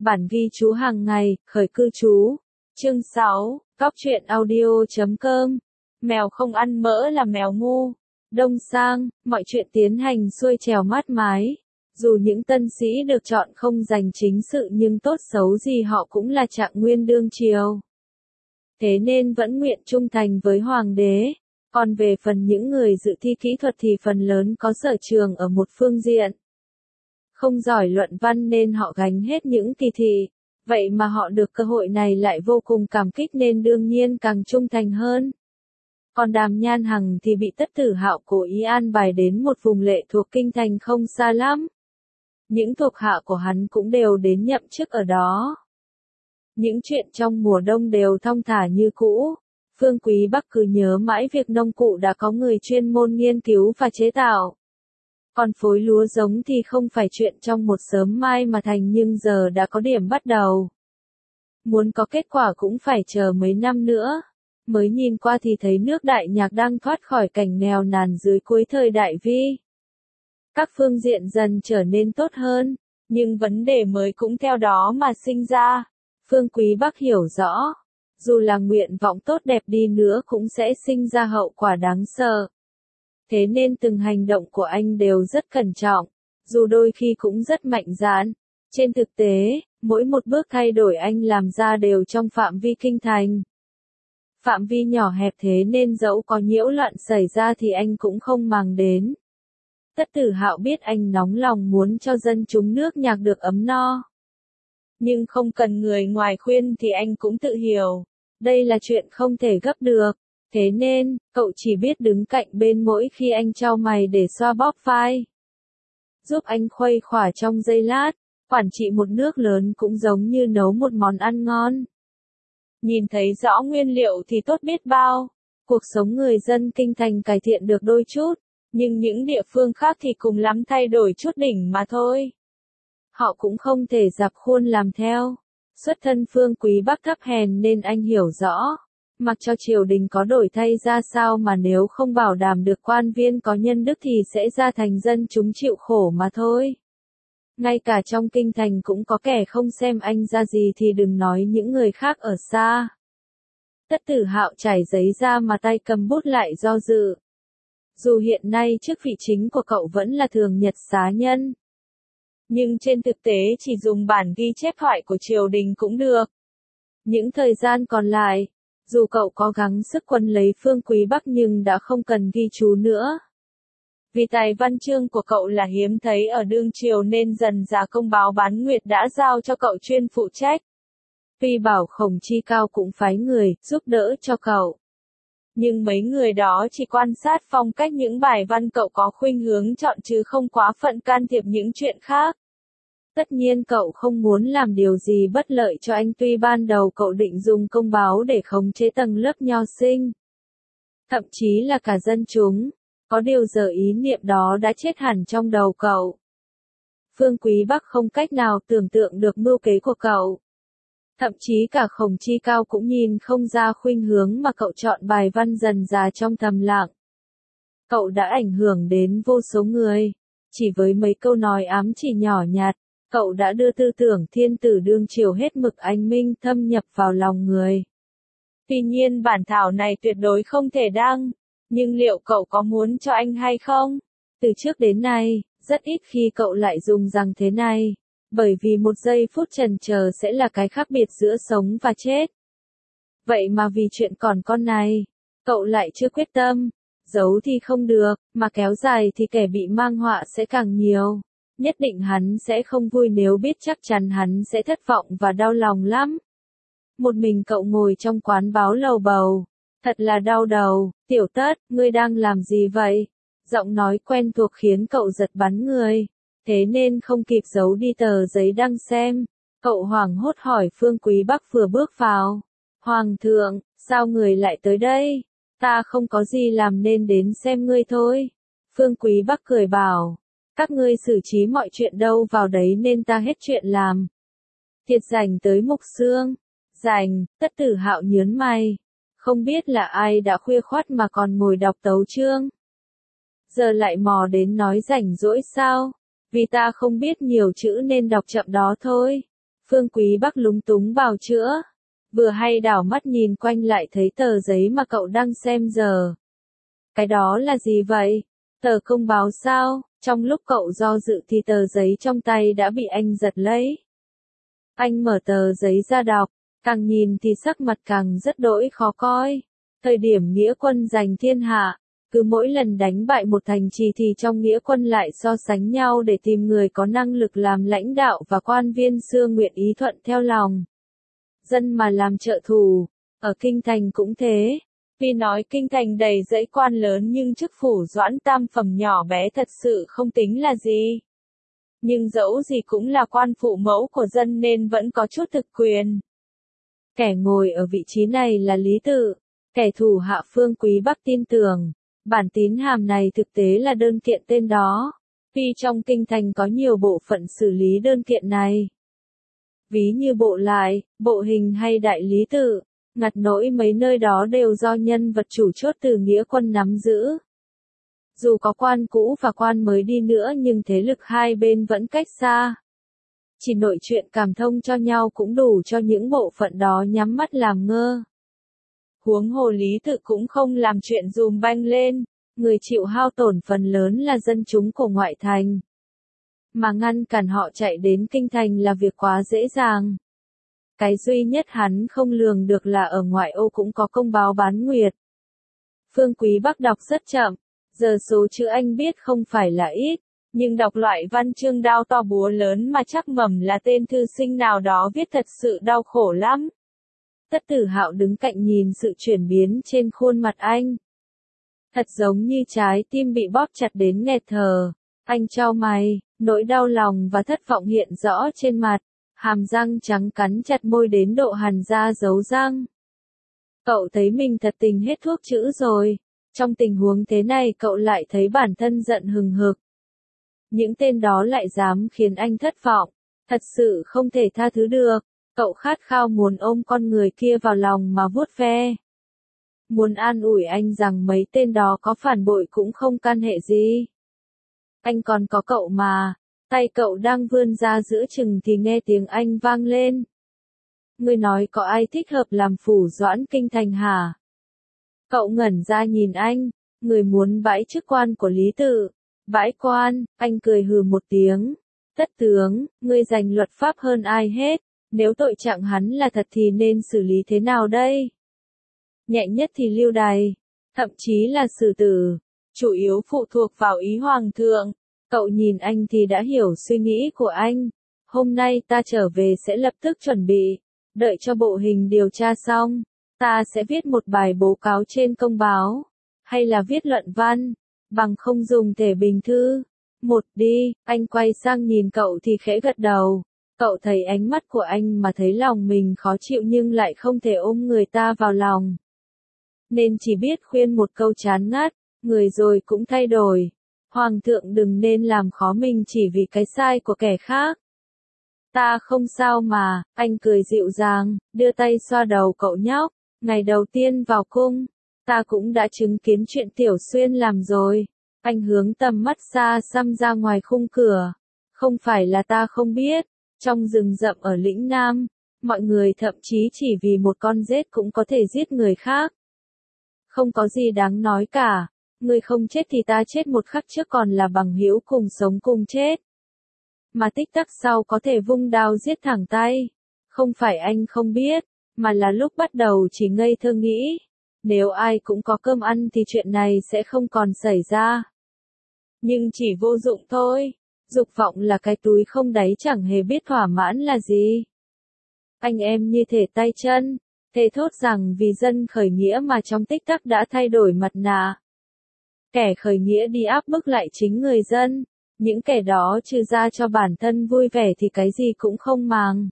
Bản ghi chú hàng ngày, khởi cư chú. Chương 6, Cóc truyện audio.com. Mèo không ăn mỡ là mèo ngu. Đông sang, mọi chuyện tiến hành xuôi trèo mát mái. Dù những tân sĩ được chọn không giành chính sự nhưng tốt xấu gì họ cũng là trạng nguyên đương triều. Thế nên vẫn nguyện trung thành với hoàng đế. Còn về phần những người dự thi kỹ thuật thì phần lớn có sở trường ở một phương diện. Không giỏi luận văn nên họ gánh hết những kỳ thị. Vậy mà họ được cơ hội này lại vô cùng cảm kích nên đương nhiên càng trung thành hơn. Còn Đàm Nhan Hằng thì bị Tất Tử Hạo cố ý an bài đến một vùng lệ thuộc kinh thành không xa lắm. Những thuộc hạ của hắn cũng đều đến nhậm chức ở đó. Những chuyện trong mùa đông đều thong thả như cũ. Phương Quý Bắc cứ nhớ mãi việc nông cụ đã có người chuyên môn nghiên cứu và chế tạo. Còn phối lúa giống thì không phải chuyện trong một sớm mai mà thành nhưng giờ đã có điểm bắt đầu. Muốn có kết quả cũng phải chờ mấy năm nữa. Mới nhìn qua thì thấy nước Đại Nhạc đang thoát khỏi cảnh nghèo nàn dưới cuối thời Đại Vi. Các phương diện dần trở nên tốt hơn, nhưng vấn đề mới cũng theo đó mà sinh ra. Phương Quý Bắc hiểu rõ, dù là nguyện vọng tốt đẹp đi nữa cũng sẽ sinh ra hậu quả đáng sợ. Thế nên từng hành động của anh đều rất cẩn trọng, dù đôi khi cũng rất mạnh dạn. Trên thực tế, mỗi một bước thay đổi anh làm ra đều trong phạm vi kinh thành. Phạm vi nhỏ hẹp thế nên dẫu có nhiễu loạn xảy ra thì anh cũng không màng đến. Tất Tử Hạo biết anh nóng lòng muốn cho dân chúng nước Nhạc được ấm no. Nhưng không cần người ngoài khuyên thì anh cũng tự hiểu. Đây là chuyện không thể gấp được. Thế nên, cậu chỉ biết đứng cạnh bên mỗi khi anh chau mày để xoa bóp vai. Giúp anh khuây khỏa trong giây lát, quản trị một nước lớn cũng giống như nấu một món ăn ngon. Nhìn thấy rõ nguyên liệu thì tốt biết bao. Cuộc sống người dân kinh thành cải thiện được đôi chút, nhưng những địa phương khác thì cùng lắm thay đổi chút đỉnh mà thôi. Họ cũng không thể dập khuôn làm theo. Xuất thân Phương Quý Bắc thấp hèn nên anh hiểu rõ. Mặc cho triều đình có đổi thay ra sao mà nếu không bảo đảm được quan viên có nhân đức thì sẽ ra thành dân chúng chịu khổ mà thôi. Ngay cả trong kinh thành cũng có kẻ không xem anh ra gì thì đừng nói những người khác ở xa. Tất Tử Hạo trải giấy ra mà tay cầm bút lại do dự. Dù hiện nay chức vị chính của cậu vẫn là thường nhật xá nhân. Nhưng trên thực tế chỉ dùng bản ghi chép thoại của triều đình cũng được. Những thời gian còn lại, dù cậu có gắng sức quân lấy Phương Quý Bắc nhưng đã không cần ghi chú nữa. Vì tài văn chương của cậu là hiếm thấy ở đương triều nên dần dà công báo Bán Nguyệt đã giao cho cậu chuyên phụ trách. Tuy bảo Khổng Chi Cao cũng phái người giúp đỡ cho cậu. Nhưng mấy người đó chỉ quan sát phong cách những bài văn cậu có khuynh hướng chọn chứ không quá phận can thiệp những chuyện khác. Tất nhiên cậu không muốn làm điều gì bất lợi cho anh tuy ban đầu cậu định dùng công báo để khống chế tầng lớp nho sinh. Thậm chí là cả dân chúng. Có điều giờ ý niệm đó đã chết hẳn trong đầu cậu. Phương Quý Bắc không cách nào tưởng tượng được mưu kế của cậu. Thậm chí cả Khổng Chi Cao cũng nhìn không ra khuynh hướng mà cậu chọn bài văn dần dà trong thầm lặng. Cậu đã ảnh hưởng đến vô số người. Chỉ với mấy câu nói ám chỉ nhỏ nhặt, cậu đã đưa tư tưởng thiên tử đương triều hết mực anh minh thâm nhập vào lòng người. Tuy nhiên bản thảo này tuyệt đối không thể đăng. Nhưng liệu cậu có muốn cho anh hay không? Từ trước đến nay, rất ít khi cậu lại dùng rằng thế này. Bởi vì một giây phút chần chờ sẽ là cái khác biệt giữa sống và chết. Vậy mà vì chuyện còn con này, cậu lại chưa quyết tâm. Giấu thì không được, mà kéo dài thì kẻ bị mang họa sẽ càng nhiều. Nhất định hắn sẽ không vui nếu biết chắc chắn hắn sẽ thất vọng và đau lòng lắm. Một mình cậu ngồi trong quán báo lầu bầu. Thật là đau đầu, Tiểu Tất, ngươi đang làm gì vậy? Giọng nói quen thuộc khiến cậu giật bắn người. Thế nên không kịp giấu đi tờ giấy đang xem. Cậu hoảng hốt hỏi Phương Quý Bắc vừa bước vào. Hoàng thượng, sao người lại tới đây? Ta không có gì làm nên đến xem ngươi thôi. Phương Quý Bắc cười bảo. Các ngươi xử trí mọi chuyện đâu vào đấy nên ta hết chuyện làm. Thiệt rảnh tới mục xương. Rảnh, Tất Tử Hạo nhớn mày. Không biết là ai đã khuya khoắt mà còn ngồi đọc tấu chương. Giờ lại mò đến nói rảnh rỗi sao? Vì ta không biết nhiều chữ nên đọc chậm đó thôi. Phương Quý Bắc lúng túng bào chữa. Vừa hay đảo mắt nhìn quanh lại thấy tờ giấy mà cậu đang xem giờ. Cái đó là gì vậy? Tờ công báo sao? Trong lúc cậu do dự thì tờ giấy trong tay đã bị anh giật lấy. Anh mở tờ giấy ra đọc, càng nhìn thì sắc mặt càng rất đỗi khó coi. Thời điểm nghĩa quân giành thiên hạ, cứ mỗi lần đánh bại một thành trì thì trong nghĩa quân lại so sánh nhau để tìm người có năng lực làm lãnh đạo và quan viên xưa nguyện ý thuận theo lòng dân mà làm trợ thủ. Ở Kinh Thành cũng thế. Vì nói Kinh Thành đầy dãy quan lớn nhưng chức phủ Doãn Tam Phẩm nhỏ bé thật sự không tính là gì. Nhưng dẫu gì cũng là quan phụ mẫu của dân nên vẫn có chút thực quyền. Kẻ ngồi ở vị trí này là Lý Tự, kẻ thủ hạ Phương Quý Bắc tin tưởng. Bản tín hàm này thực tế là đơn kiện tên đó. Vì trong Kinh Thành có nhiều bộ phận xử lý đơn kiện này. Ví như bộ lại, bộ hình hay đại lý tự, ngặt nỗi mấy nơi đó đều do nhân vật chủ chốt từ nghĩa quân nắm giữ. Dù có quan cũ và quan mới đi nữa nhưng thế lực hai bên vẫn cách xa. Chỉ nội chuyện cảm thông cho nhau cũng đủ cho những bộ phận đó nhắm mắt làm ngơ. Huống hồ Lý Tự cũng không làm chuyện dùm banh lên, người chịu hao tổn phần lớn là dân chúng của ngoại thành. Mà ngăn cản họ chạy đến Kinh Thành là việc quá dễ dàng. Cái duy nhất hắn không lường được là ở ngoại ô cũng có công báo bán nguyệt. Phương Quý Bắc đọc rất chậm, giờ số chữ anh biết không phải là ít, nhưng đọc loại văn chương đao to búa lớn mà chắc mẩm là tên thư sinh nào đó viết thật sự đau khổ lắm. Tất Tử Hạo đứng cạnh nhìn sự chuyển biến trên khuôn mặt anh. Thật giống như trái tim bị bóp chặt đến nghẹt thở. Anh chau mày, nỗi đau lòng và thất vọng hiện rõ trên mặt, hàm răng trắng cắn chặt môi đến độ hằn ra dấu răng. Cậu thấy mình thật tình hết thuốc chữa rồi. Trong tình huống thế này cậu lại thấy bản thân giận hừng hực. Những tên đó lại dám khiến anh thất vọng. Thật sự không thể tha thứ được. Cậu khát khao muốn ôm con người kia vào lòng mà vuốt ve. Muốn an ủi anh rằng mấy tên đó có phản bội cũng không can hệ gì. Anh còn có cậu mà. Tay cậu đang vươn ra giữa chừng thì nghe tiếng anh vang lên. Ngươi nói có ai thích hợp làm phủ Doãn Kinh Thành hả? Cậu ngẩn ra nhìn anh. Người muốn bãi chức quan của Lý Tự. Bãi quan, anh cười hừ một tiếng. Tất tướng, ngươi giành luật pháp hơn ai hết. Nếu tội trạng hắn là thật thì nên xử lý thế nào đây? Nhẹ nhất thì lưu đày, thậm chí là xử tử, chủ yếu phụ thuộc vào ý hoàng thượng. Cậu nhìn anh thì đã hiểu suy nghĩ của anh. Hôm nay ta trở về sẽ lập tức chuẩn bị, đợi cho bộ hình điều tra xong, ta sẽ viết một bài báo cáo trên công báo, hay là viết luận văn, bằng không dùng thể bình thư. Một đi, anh quay sang nhìn cậu thì khẽ gật đầu. Cậu thấy ánh mắt của anh mà thấy lòng mình khó chịu nhưng lại không thể ôm người ta vào lòng. Nên chỉ biết khuyên một câu chán ngắt, người rồi cũng thay đổi. Hoàng thượng đừng nên làm khó mình chỉ vì cái sai của kẻ khác. Ta không sao mà, anh cười dịu dàng, đưa tay xoa đầu cậu nhóc. Ngày đầu tiên vào cung, ta cũng đã chứng kiến chuyện Tiểu Xuyên làm rồi. Anh hướng tầm mắt xa xăm ra ngoài khung cửa. Không phải là ta không biết. Trong rừng rậm ở lĩnh Nam, mọi người thậm chí chỉ vì một con rết cũng có thể giết người khác. Không có gì đáng nói cả, người không chết thì ta chết một khắc trước còn là bằng hữu cùng sống cùng chết. Mà tích tắc sau có thể vung đao giết thẳng tay. Không phải anh không biết, mà là lúc bắt đầu chỉ ngây thơ nghĩ. Nếu ai cũng có cơm ăn thì chuyện này sẽ không còn xảy ra. Nhưng chỉ vô dụng thôi. Dục vọng là cái túi không đáy chẳng hề biết thỏa mãn là gì. Anh em như thể tay chân, thề thốt rằng vì dân khởi nghĩa mà trong tích tắc đã thay đổi mặt nạ. Kẻ khởi nghĩa đi áp bức lại chính người dân, những kẻ đó trừ ra cho bản thân vui vẻ thì cái gì cũng không màng.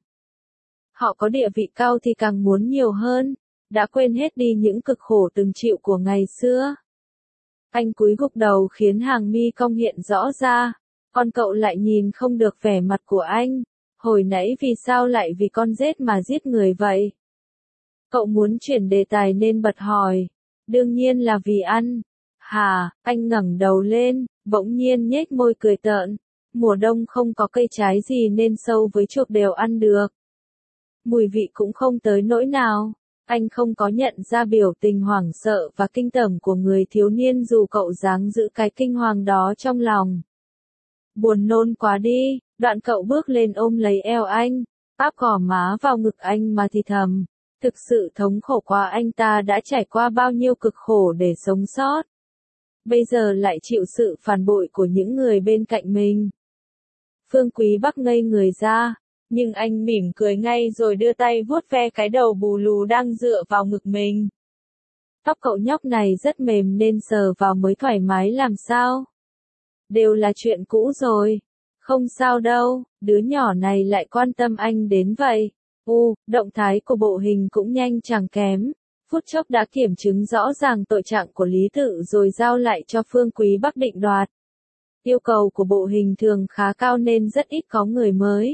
Họ có địa vị cao thì càng muốn nhiều hơn, đã quên hết đi những cực khổ từng chịu của ngày xưa. Anh cúi gục đầu khiến hàng mi cong hiện rõ ra. Còn cậu lại nhìn không được vẻ mặt của anh. Hồi nãy vì sao lại vì con rết mà giết người vậy? Cậu muốn chuyển đề tài nên bật hỏi. Đương nhiên là vì ăn. Hà, anh ngẩng đầu lên, bỗng nhiên nhếch môi cười tợn. Mùa đông không có cây trái gì nên sâu với chuột đều ăn được. mùi vị cũng không tới nỗi nào. Anh không có nhận ra biểu tình hoảng sợ và kinh tởm của người thiếu niên dù cậu dáng giữ cái kinh hoàng đó trong lòng. Buồn nôn quá đi, đoạn cậu bước lên ôm lấy eo anh, áp gò má vào ngực anh mà thì thầm. Thực sự thống khổ quá, anh ta đã trải qua bao nhiêu cực khổ để sống sót. Bây giờ lại chịu sự phản bội của những người bên cạnh mình. Phương Quý Bắc ngây người ra, nhưng anh mỉm cười ngay rồi đưa tay vuốt ve cái đầu bù lù đang dựa vào ngực mình. Tóc cậu nhóc này rất mềm nên sờ vào mới thoải mái làm sao. Đều là chuyện cũ rồi. Không sao đâu, đứa nhỏ này lại quan tâm anh đến vậy. Động thái của bộ hình cũng nhanh chẳng kém. Phút chốc đã kiểm chứng rõ ràng tội trạng của Lý Tự rồi giao lại cho Phương Quý Bắc định đoạt. Yêu cầu của bộ hình thường khá cao nên rất ít có người mới.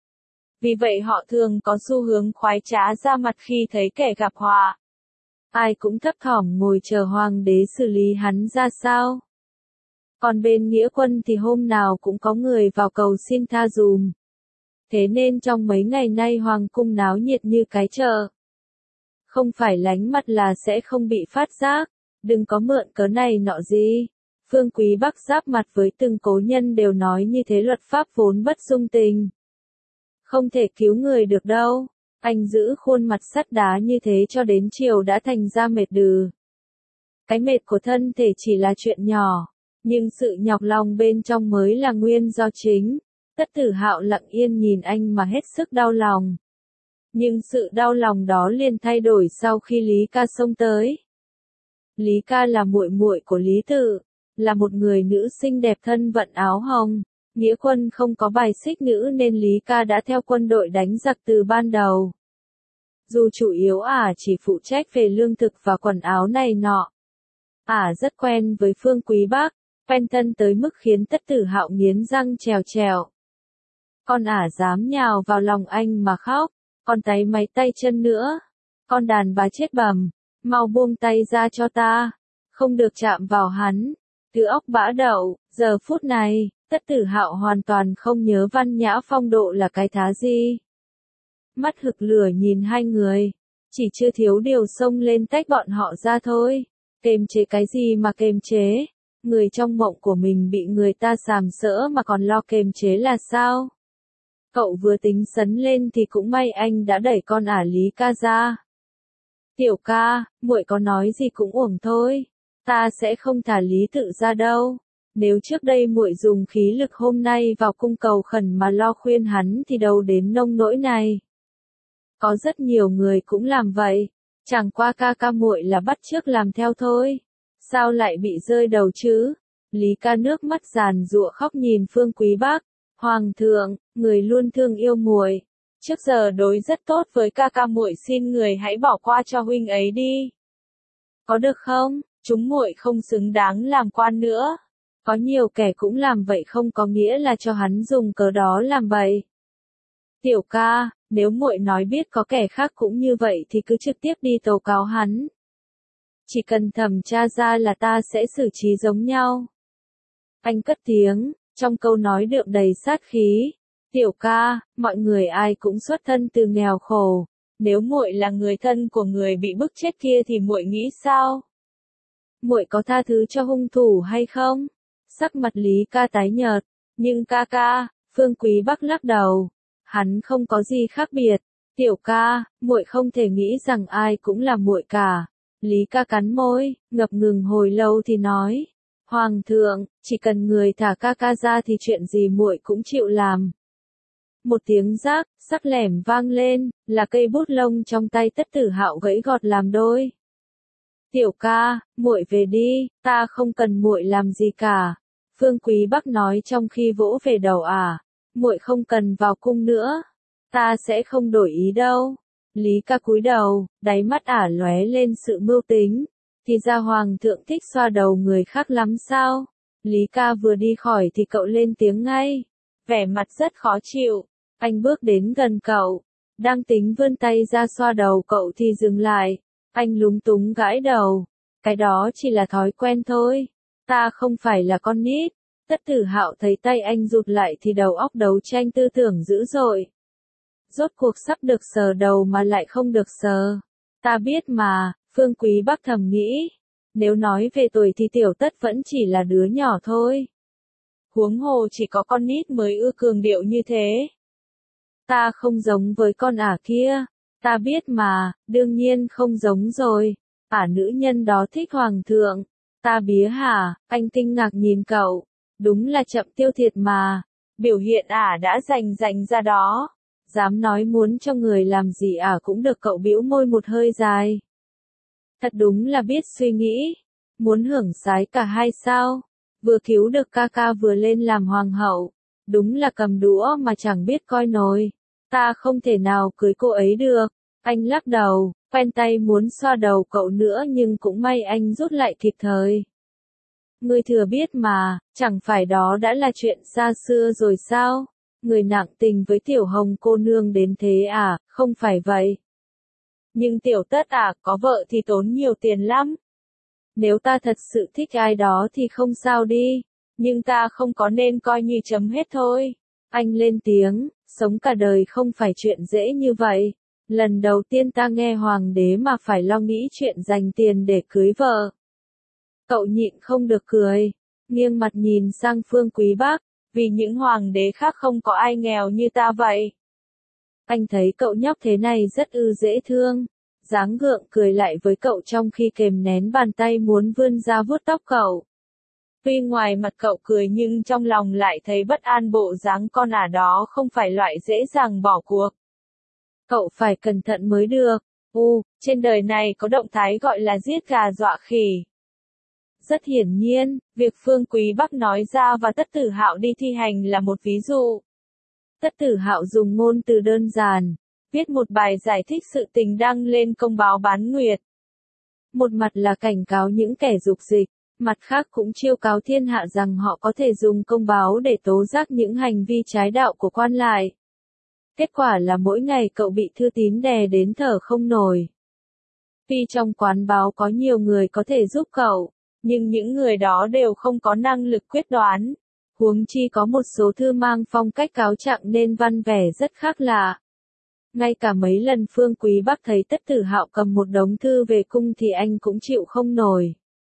Vì vậy họ thường có xu hướng khoái trá ra mặt khi thấy kẻ gặp họa. Ai cũng thấp thỏm ngồi chờ hoàng đế xử lý hắn ra sao. Còn bên Nghĩa Quân thì hôm nào cũng có người vào cầu xin tha dùm. Thế nên trong mấy ngày nay hoàng cung náo nhiệt như cái chợ. Không phải lánh mặt là sẽ không bị phát giác, đừng có mượn cớ này nọ gì. Phương Quý Bắc giáp mặt với từng cố nhân đều nói như thế, luật pháp vốn bất dung tình. Không thể cứu người được đâu. Anh giữ khuôn mặt sắt đá như thế cho đến chiều đã thành ra mệt đừ. Cái mệt của thân thể chỉ là chuyện nhỏ, nhưng sự nhọc lòng bên trong mới là nguyên do chính. Tất Tử Hạo lặng yên nhìn anh mà hết sức đau lòng. Nhưng sự đau lòng đó liền thay đổi sau khi Lý Ca xông tới. Lý Ca là muội muội của Lý Tự, là một người nữ xinh đẹp thân vận áo hồng. Nghĩa Quân không có bài xích nữ nên Lý Ca đã theo quân đội đánh giặc từ ban đầu. Dù chủ yếu chỉ phụ trách về lương thực và quần áo này nọ. Rất quen với Phương Quý Bắc, quen thân tới mức khiến Tất Tử Hạo nghiến răng trèo trèo. Con dám nhào vào lòng anh mà khóc, con táy máy tay chân nữa. Con đàn bà chết bầm, mau buông tay ra cho ta, không được chạm vào hắn. Từ óc bã đậu, giờ phút này, Tất Tử Hạo hoàn toàn không nhớ văn nhã phong độ là cái thá gì. Mắt hực lửa nhìn hai người, chỉ chưa thiếu điều xông lên tách bọn họ ra thôi. Kềm chế cái gì mà kềm chế, người trong mộng của mình bị người ta sàm sỡ mà còn lo kềm chế là sao? Cậu vừa tính sấn lên thì cũng may anh đã đẩy con Lý Ca ra. Tiểu ca, muội có nói gì cũng uổng thôi, ta sẽ không thả Lý Tự ra đâu. Nếu trước đây muội dùng khí lực hôm nay vào cung cầu khẩn mà lo khuyên hắn thì đâu đến nông nỗi này. Có rất nhiều người cũng làm vậy, chẳng qua ca muội là bắt chước làm theo thôi. Sao lại bị rơi đầu chứ? Lý Ca nước mắt giàn giụa khóc nhìn Phương Quý Bắc. Hoàng thượng, người luôn thương yêu muội, trước giờ đối rất tốt với ca muội, xin người hãy bỏ qua cho huynh ấy đi. Có được không? Chúng muội không xứng đáng làm quan nữa. Có nhiều kẻ cũng làm vậy không có nghĩa là cho hắn dùng cớ đó làm bậy. Tiểu ca, nếu muội nói biết có kẻ khác cũng như vậy thì cứ trực tiếp đi tố cáo hắn. Chỉ cần thẩm tra ra là ta sẽ xử trí giống nhau. Anh cất tiếng, trong câu nói đượm đầy sát khí. Tiểu ca, mọi người ai cũng xuất thân từ nghèo khổ. Nếu muội là người thân của người bị bức chết kia thì muội nghĩ sao? Muội có tha thứ cho hung thủ hay không? Sắc mặt Lý Ca tái nhợt, nhưng ca, Phương Quý Bắc lắc đầu. Hắn không có gì khác biệt. Tiểu ca, muội không thể nghĩ rằng ai cũng là muội cả. Lý Ca cắn môi, ngập ngừng hồi lâu thì nói. Hoàng thượng, chỉ cần người thả ca ra thì chuyện gì muội cũng chịu làm. Một tiếng rác, sắc lẻm vang lên, là cây bút lông trong tay Tất Tử Hạo gãy gọt làm đôi. Tiểu ca, muội về đi, ta không cần muội làm gì cả. Phương Quý Bắc nói trong khi vỗ về đầu muội không cần vào cung nữa. Ta sẽ không đổi ý đâu. Lý Ca cúi đầu, đáy mắt lóe lên sự mưu tính. Thì ra hoàng thượng thích xoa đầu người khác lắm sao? Lý Ca vừa đi khỏi thì cậu lên tiếng ngay. Vẻ mặt rất khó chịu. Anh bước đến gần cậu. Đang tính vươn tay ra xoa đầu cậu thì dừng lại. Anh lúng túng gãi đầu. Cái đó chỉ là thói quen thôi. Ta không phải là con nít. Tất Tử Hạo thấy tay anh rụt lại thì đầu óc đấu tranh tư tưởng dữ dội. Rốt cuộc sắp được sờ đầu mà lại không được sờ. Ta biết mà, Phương Quý Bắc thầm nghĩ. Nếu nói về tuổi thì Tiểu Tất vẫn chỉ là đứa nhỏ thôi. Huống hồ chỉ có con nít mới ưa cường điệu như thế. Ta không giống với con ả kia. Ta biết mà, đương nhiên không giống rồi. Ả nữ nhân đó thích hoàng thượng. Ta bía hả, anh kinh ngạc nhìn cậu. Đúng là chậm tiêu thiệt mà. Biểu hiện ả đã rành ra đó. Dám nói muốn cho người làm gì ả cũng được, cậu bĩu môi một hơi dài. Thật đúng là biết suy nghĩ. Muốn hưởng sái cả hai sao? Vừa cứu được ca ca vừa lên làm hoàng hậu. Đúng là cầm đũa mà chẳng biết coi nồi. Ta không thể nào cưới cô ấy được. Anh lắc đầu, quen tay muốn xoa đầu cậu nữa nhưng cũng may anh rút lại kịp thời. Ngươi thừa biết mà, chẳng phải đó đã là chuyện xa xưa rồi sao? Người nặng tình với Tiểu Hồng cô nương đến thế à, không phải vậy. Nhưng Tiểu Tất à, có vợ thì tốn nhiều tiền lắm. Nếu ta thật sự thích ai đó thì không sao đi, nhưng ta không có nên coi như chấm hết thôi. Anh lên tiếng, sống cả đời không phải chuyện dễ như vậy. Lần đầu tiên ta nghe hoàng đế mà phải lo nghĩ chuyện dành tiền để cưới vợ. Cậu nhịn không được cười, nghiêng mặt nhìn sang Phương Quý Bắc, vì những hoàng đế khác không có ai nghèo như ta vậy. Anh thấy cậu nhóc thế này rất dễ thương, dáng gượng cười lại với cậu trong khi kềm nén bàn tay muốn vươn ra vuốt tóc cậu. Tuy ngoài mặt cậu cười nhưng trong lòng lại thấy bất an, bộ dáng con ả đó không phải loại dễ dàng bỏ cuộc. Cậu phải cẩn thận mới được. Trên đời này có động thái gọi là giết gà dọa khỉ. Rất hiển nhiên, việc Phương Quý Bắc nói ra và Tất Tử Hạo đi thi hành là một ví dụ. Tất Tử Hạo dùng ngôn từ đơn giản, viết một bài giải thích sự tình đăng lên công báo Bán Nguyệt. Một mặt là cảnh cáo những kẻ dục dịch, mặt khác cũng chiêu cáo thiên hạ rằng họ có thể dùng công báo để tố giác những hành vi trái đạo của quan lại. Kết quả là mỗi ngày cậu bị thư tín đè đến thở không nổi. Tuy trong quán báo có nhiều người có thể giúp cậu, nhưng những người đó đều không có năng lực quyết đoán. Huống chi có một số thư mang phong cách cáo trạng nên văn vẻ rất khác lạ. Ngay cả mấy lần Phương Quý Bắc thấy Tất Tử Hạo cầm một đống thư về cung thì anh cũng chịu không nổi.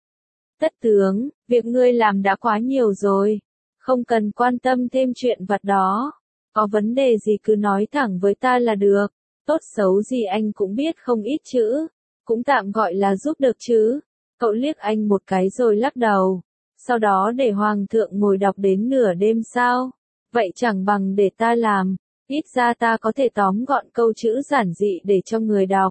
Tất tướng, việc ngươi làm đã quá nhiều rồi. Không cần quan tâm thêm chuyện vặt đó. Có vấn đề gì cứ nói thẳng với ta là được. Tốt xấu gì anh cũng biết không ít chữ. Cũng tạm gọi là giúp được chứ. Cậu liếc anh một cái rồi lắc đầu. Sau đó để hoàng thượng ngồi đọc đến nửa đêm sao? Vậy chẳng bằng để ta làm. Ít ra ta có thể tóm gọn câu chữ giản dị để cho người đọc.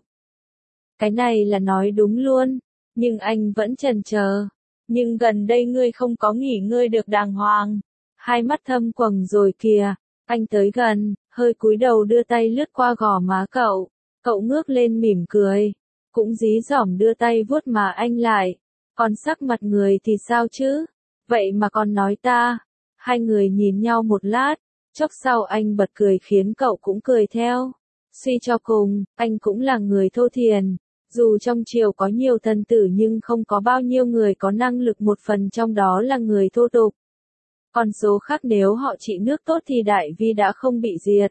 Cái này là nói đúng luôn. Nhưng anh vẫn chần chờ. Nhưng gần đây ngươi không có nghỉ ngơi được đàng hoàng. Hai mắt thâm quầng rồi kìa. Anh tới gần, hơi cúi đầu đưa tay lướt qua gò má cậu. Cậu ngước lên mỉm cười. Cũng dí dỏm đưa tay vuốt má anh lại. Còn sắc mặt người thì sao chứ? Vậy mà còn nói ta. Hai người nhìn nhau một lát. Chốc sau anh bật cười khiến cậu cũng cười theo. Suy cho cùng, anh cũng là người thô thiền. Dù trong triều có nhiều thần tử nhưng không có bao nhiêu người có năng lực, một phần trong đó là người thô tục. Còn số khác nếu họ trị nước tốt thì Đại Vi đã không bị diệt.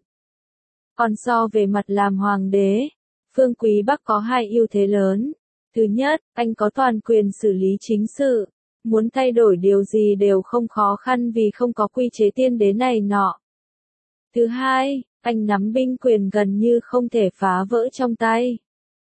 Còn so về mặt làm hoàng đế, Phương Quý Bắc có hai ưu thế lớn. Thứ nhất, anh có toàn quyền xử lý chính sự. Muốn thay đổi điều gì đều không khó khăn vì không có quy chế tiên đế này nọ. Thứ hai, anh nắm binh quyền gần như không thể phá vỡ trong tay.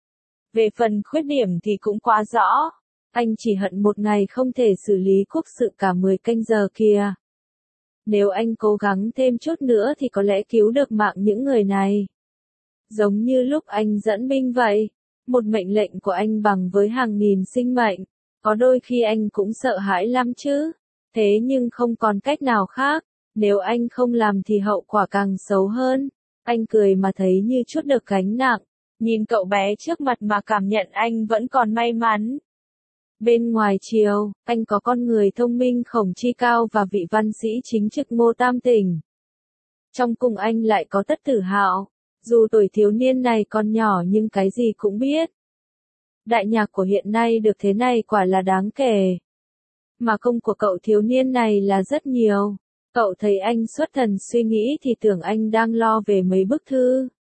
Về phần khuyết điểm thì cũng quá rõ. Anh chỉ hận một ngày không thể xử lý quốc sự cả 10 canh giờ kìa. Nếu anh cố gắng thêm chút nữa thì có lẽ cứu được mạng những người này. Giống như lúc anh dẫn binh vậy. Một mệnh lệnh của anh bằng với hàng nghìn sinh mệnh. Có đôi khi anh cũng sợ hãi lắm chứ. Thế nhưng không còn cách nào khác. Nếu anh không làm thì hậu quả càng xấu hơn. Anh cười mà thấy như chút được gánh nặng. Nhìn cậu bé trước mặt mà cảm nhận anh vẫn còn may mắn. Bên ngoài triều, anh có con người thông minh Khổng Chi Cao và vị văn sĩ chính trực Ngô Tam Tỉnh. Trong cung anh lại có Tất Tử Hạo. Dù tuổi thiếu niên này còn nhỏ nhưng cái gì cũng biết. Đại nhạc của hiện nay được thế này quả là đáng kể. Mà công của cậu thiếu niên này là rất nhiều. Cậu thấy anh xuất thần suy nghĩ thì tưởng anh đang lo về mấy bức thư.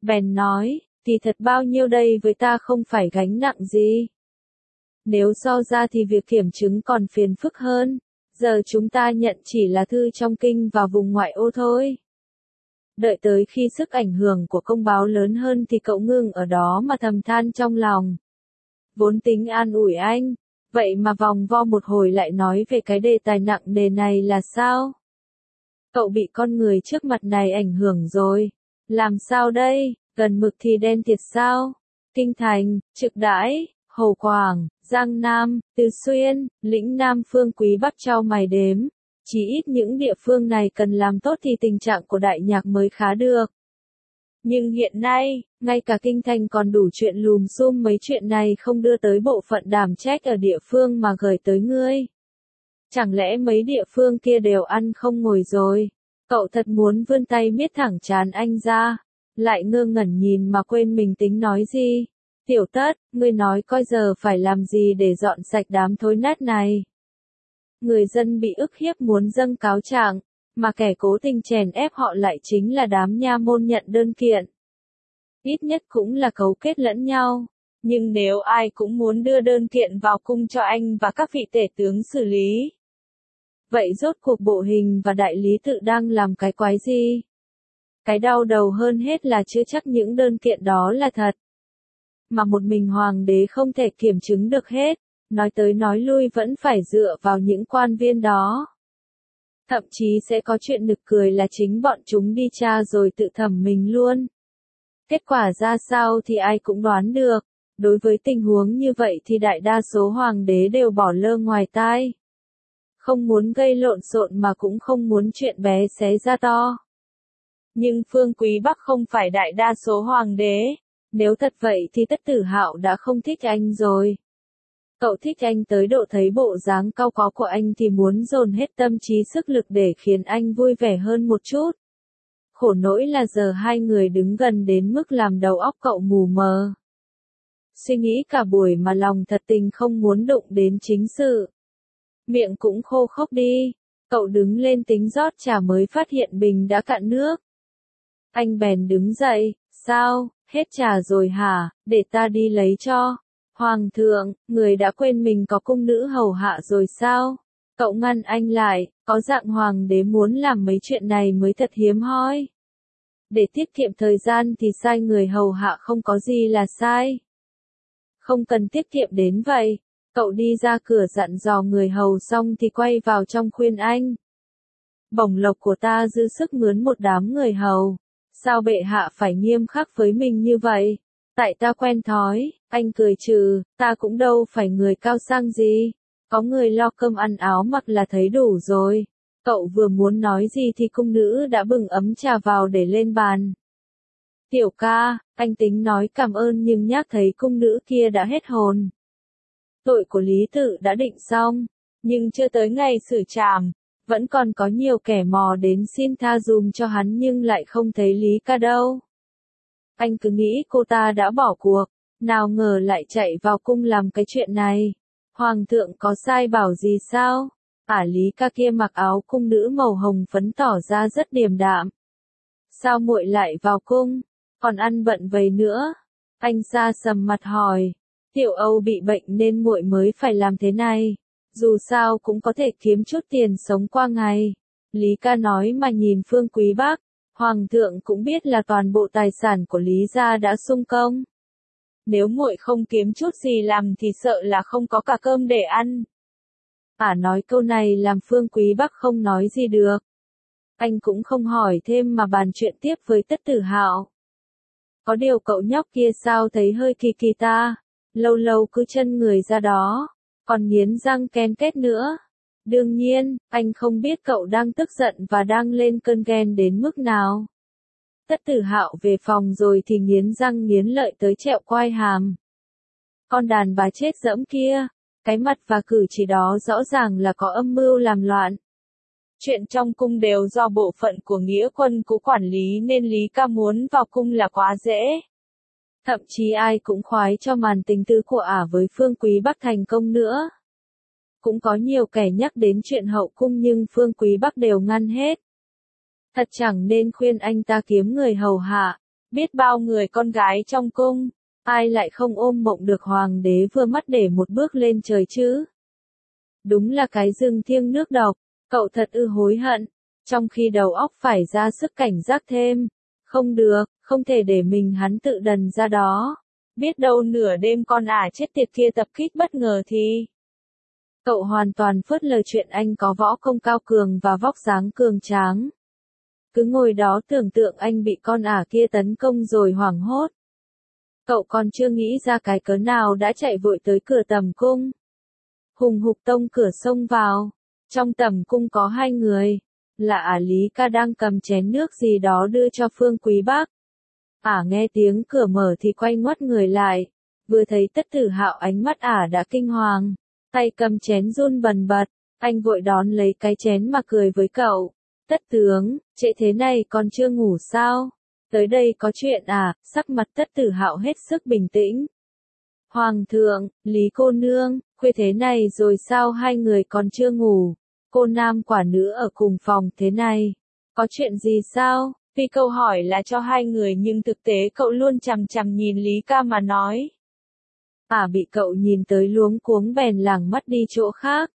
Bèn nói, thì thật bao nhiêu đây với ta không phải gánh nặng gì. Nếu so ra thì việc kiểm chứng còn phiền phức hơn, giờ chúng ta nhận chỉ là thư trong kinh và vùng ngoại ô thôi. Đợi tới khi sức ảnh hưởng của công báo lớn hơn thì cậu ngưng ở đó mà thầm than trong lòng. Vốn tính an ủi anh, vậy mà vòng vo một hồi lại nói về cái đề tài nặng nề này là sao? Cậu bị con người trước mặt này ảnh hưởng rồi. Làm sao đây, gần mực thì đen thiệt sao? Kinh Thành, Trực Đãi, Hồ Quảng, Giang Nam, Từ Xuyên, Lĩnh Nam Phương Quý Bắc trao mày đếm. Chỉ ít những địa phương này cần làm tốt thì tình trạng của đại nhạc mới khá được. Nhưng hiện nay, ngay cả Kinh Thành còn đủ chuyện lùm xùm mấy chuyện này không đưa tới bộ phận đảm trách ở địa phương mà gửi tới ngươi. Chẳng lẽ mấy địa phương kia đều ăn không ngồi rồi? Cậu thật muốn vươn tay miết thẳng trán anh ra. Lại ngơ ngẩn nhìn mà quên mình tính nói gì. Tiểu Tất, ngươi nói coi giờ phải làm gì để dọn sạch đám thối nát này. Người dân bị ức hiếp muốn dâng cáo trạng, mà kẻ cố tình chèn ép họ lại chính là đám nha môn nhận đơn kiện. Ít nhất cũng là cấu kết lẫn nhau. Nhưng nếu ai cũng muốn đưa đơn kiện vào cung cho anh và các vị tể tướng xử lý. Vậy rốt cuộc bộ hình và đại lý tự đang làm cái quái gì? Cái đau đầu hơn hết là chưa chắc những đơn kiện đó là thật. Mà một mình hoàng đế không thể kiểm chứng được hết, nói tới nói lui vẫn phải dựa vào những quan viên đó. Thậm chí sẽ có chuyện nực cười là chính bọn chúng đi tra rồi tự thẩm mình luôn. Kết quả ra sao thì ai cũng đoán được. Đối với tình huống như vậy thì đại đa số hoàng đế đều bỏ lơ ngoài tai. Không muốn gây lộn xộn mà cũng không muốn chuyện bé xé ra to. Nhưng Phương Quý Bắc không phải đại đa số hoàng đế. Nếu thật vậy thì Tất Tử Hạo đã không thích anh rồi. Cậu thích anh tới độ thấy bộ dáng cau có của anh thì muốn dồn hết tâm trí sức lực để khiến anh vui vẻ hơn một chút. Khổ nỗi là giờ hai người đứng gần đến mức làm đầu óc cậu mù mờ. Suy nghĩ cả buổi mà lòng thật tình không muốn đụng đến chính sự. Miệng cũng khô khốc đi. Cậu đứng lên tính rót trà mới phát hiện bình đã cạn nước. Anh bèn đứng dậy, sao, hết trà rồi hả, để ta đi lấy cho. Hoàng thượng, người đã quên mình có cung nữ hầu hạ rồi sao? Cậu ngăn anh lại, có dạng hoàng đế muốn làm mấy chuyện này mới thật hiếm hoi. Để tiết kiệm thời gian thì sai người hầu hạ không có gì là sai. Không cần tiết kiệm đến vậy. Cậu đi ra cửa dặn dò người hầu xong thì quay vào trong khuyên anh. Bổng lộc của ta dư sức mướn một đám người hầu. Sao bệ hạ phải nghiêm khắc với mình như vậy? Tại ta quen thói, anh cười trừ, ta cũng đâu phải người cao sang gì. Có người lo cơm ăn áo mặc là thấy đủ rồi. Cậu vừa muốn nói gì thì cung nữ đã bưng ấm trà vào để lên bàn. Tiểu ca, anh tính nói cảm ơn nhưng nhắc thấy cung nữ kia đã hết hồn. Tội của Lý Tự đã định xong, nhưng chưa tới ngày xử trảm. Vẫn còn có nhiều kẻ mò đến xin tha dùm cho hắn nhưng lại không thấy Lý ca đâu. Anh cứ nghĩ cô ta đã bỏ cuộc, nào ngờ lại chạy vào cung làm cái chuyện này. Hoàng thượng có sai bảo gì sao? Lý ca kia mặc áo cung nữ màu hồng phấn tỏ ra rất điềm đạm. Sao muội lại vào cung? Còn ăn bận vầy nữa? Anh sa sầm mặt hỏi. Tiểu Âu bị bệnh nên muội mới phải làm thế này. Dù sao cũng có thể kiếm chút tiền sống qua ngày. Lý ca nói mà nhìn Phương Quý Bắc. Hoàng thượng cũng biết là toàn bộ tài sản của Lý gia đã sung công. Nếu muội không kiếm chút gì làm thì sợ là không có cả cơm để ăn. Nói câu này làm Phương Quý Bắc không nói gì được. Anh cũng không hỏi thêm mà bàn chuyện tiếp với Tất Tử Hạo. Có điều cậu nhóc kia sao thấy hơi kỳ kỳ ta. Lâu lâu cứ chân người ra đó. Còn nghiến răng ken két nữa. Đương nhiên, anh không biết cậu đang tức giận và đang lên cơn ghen đến mức nào. Tất Tử Hạo về phòng rồi thì nghiến răng nghiến lợi tới trẹo quai hàm. Con đàn bà chết dẫm kia, cái mặt và cử chỉ đó rõ ràng là có âm mưu làm loạn. Chuyện trong cung đều do bộ phận của nghĩa quân cũ quản lý nên Lý ca muốn vào cung là quá dễ. Thậm chí ai cũng khoái cho màn tình tư của với Phương Quý Bắc thành công nữa. Cũng có nhiều kẻ nhắc đến chuyện hậu cung nhưng Phương Quý Bắc đều ngăn hết. Thật chẳng nên khuyên anh ta kiếm người hầu hạ, Biết bao người con gái trong cung, ai lại không ôm mộng được hoàng đế vừa mắt để một bước lên trời chứ? Đúng là cái rừng thiêng nước độc, cậu thật hối hận, trong khi đầu óc phải ra sức cảnh giác thêm. Không được, không thể để mình hắn tự đần ra đó. Biết đâu nửa đêm con chết tiệt kia tập kích bất ngờ thì... Cậu hoàn toàn phớt lờ chuyện anh có võ công cao cường và vóc dáng cường tráng. Cứ ngồi đó tưởng tượng anh bị con kia tấn công rồi hoảng hốt. Cậu còn chưa nghĩ ra cái cớ nào đã chạy vội tới cửa tầm cung. Hùng hục tông cửa xông vào. Trong tầm cung có hai người. Là Lý Ca đang cầm chén nước gì đó đưa cho Phương Quý Bác. Nghe tiếng cửa mở thì quay ngoắt người lại. Vừa thấy Tất Tử Hạo ánh mắt đã kinh hoàng. Tay cầm chén run bần bật. Anh vội đón lấy cái chén mà cười với cậu. Tất tướng, trễ thế này còn chưa ngủ sao? Tới đây có chuyện Sắc mặt Tất Tử Hạo hết sức bình tĩnh. Hoàng thượng, Lý cô nương, khuya thế này rồi sao hai người còn chưa ngủ? Cô nam quả nữ ở cùng phòng thế này. Có chuyện gì sao? Tuy câu hỏi là cho hai người nhưng thực tế cậu luôn chằm chằm nhìn Lý Ca mà nói. Bị cậu nhìn tới luống cuống bèn lảng mắt đi chỗ khác.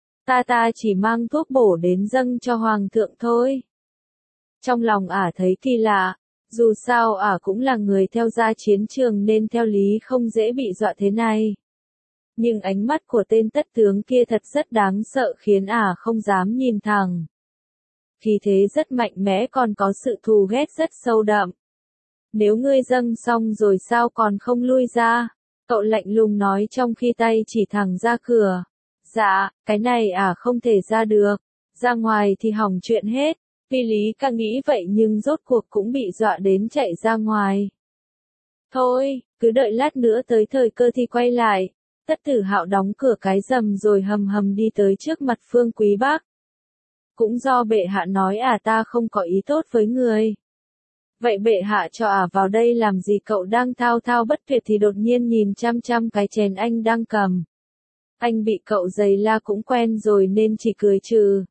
Ta chỉ mang thuốc bổ đến dâng cho hoàng thượng thôi. Trong lòng thấy kỳ lạ, dù sao cũng là người theo ra chiến trường nên theo lý không dễ bị dọa thế này. Nhưng ánh mắt của tên tất tướng kia thật rất đáng sợ khiến không dám nhìn thẳng. Khí thế rất mạnh mẽ còn có sự thù ghét rất sâu đậm. Nếu ngươi dâng xong rồi sao còn không lui ra? Cậu lạnh lùng nói trong khi tay chỉ thẳng ra cửa. Dạ, cái này không thể ra được. Ra ngoài thì hỏng chuyện hết. Vì Lý Ca nghĩ vậy nhưng rốt cuộc cũng bị dọa đến chạy ra ngoài. Thôi, cứ đợi lát nữa tới thời cơ thì quay lại. Tất Tử Hạo đóng cửa cái rầm rồi hầm hầm đi tới trước mặt Phương Quý Bác. Cũng do bệ hạ nói ta không có ý tốt với người. Vậy bệ hạ cho vào đây làm gì? Cậu đang thao thao bất tuyệt thì đột nhiên nhìn chăm chăm cái chén anh đang cầm. Anh bị cậu giày la cũng quen rồi nên chỉ cười trừ.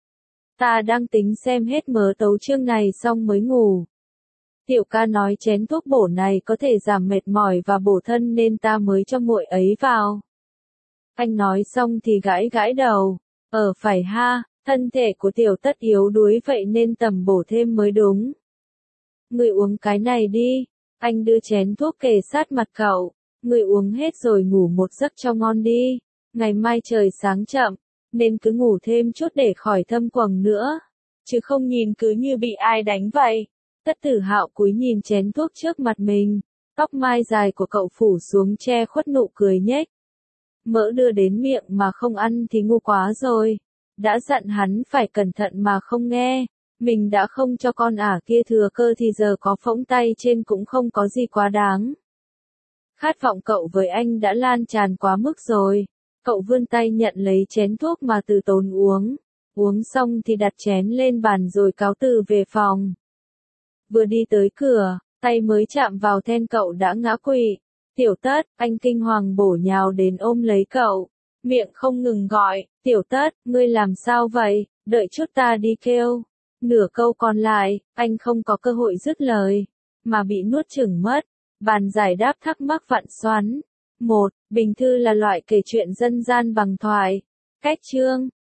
Ta đang tính xem hết mớ tấu chương này xong mới ngủ. Tiểu ca nói chén thuốc bổ này có thể giảm mệt mỏi và bổ thân nên ta mới cho muội ấy vào. Anh nói xong thì gãi gãi đầu. Phải ha, thân thể của tiểu Tất yếu đuối vậy nên tầm bổ thêm mới đúng. Người uống cái này đi. Anh đưa chén thuốc kề sát mặt cậu. Người uống hết rồi ngủ một giấc cho ngon đi. Ngày mai trời sáng chậm, nên cứ ngủ thêm chút để khỏi thâm quầng nữa. Chứ không nhìn cứ như bị ai đánh vậy. Tất Tử Hạo cúi nhìn chén thuốc trước mặt mình. Tóc mai dài của cậu phủ xuống che khuất nụ cười nhếch. Mỡ đưa đến miệng mà không ăn thì ngu quá rồi. Đã dặn hắn phải cẩn thận mà không nghe. Mình đã không cho con kia thừa cơ thì giờ có phỗng tay trên cũng không có gì quá đáng. Khát vọng cậu với anh đã lan tràn quá mức rồi. Cậu vươn tay nhận lấy chén thuốc mà từ tốn uống. Uống xong thì đặt chén lên bàn rồi cáo từ về phòng. Vừa đi tới cửa, tay mới chạm vào then cậu đã ngã quỵ. Tiểu Tất, anh kinh hoàng bổ nhào đến ôm lấy cậu. Miệng không ngừng gọi, Tiểu Tất, ngươi làm sao vậy, đợi chút ta đi kêu. Nửa câu còn lại, anh không có cơ hội dứt lời, mà bị nuốt chửng mất. Bàn giải đáp thắc mắc vặn xoắn. 1. Bình thư là loại kể chuyện dân gian bằng thoại. Cách chương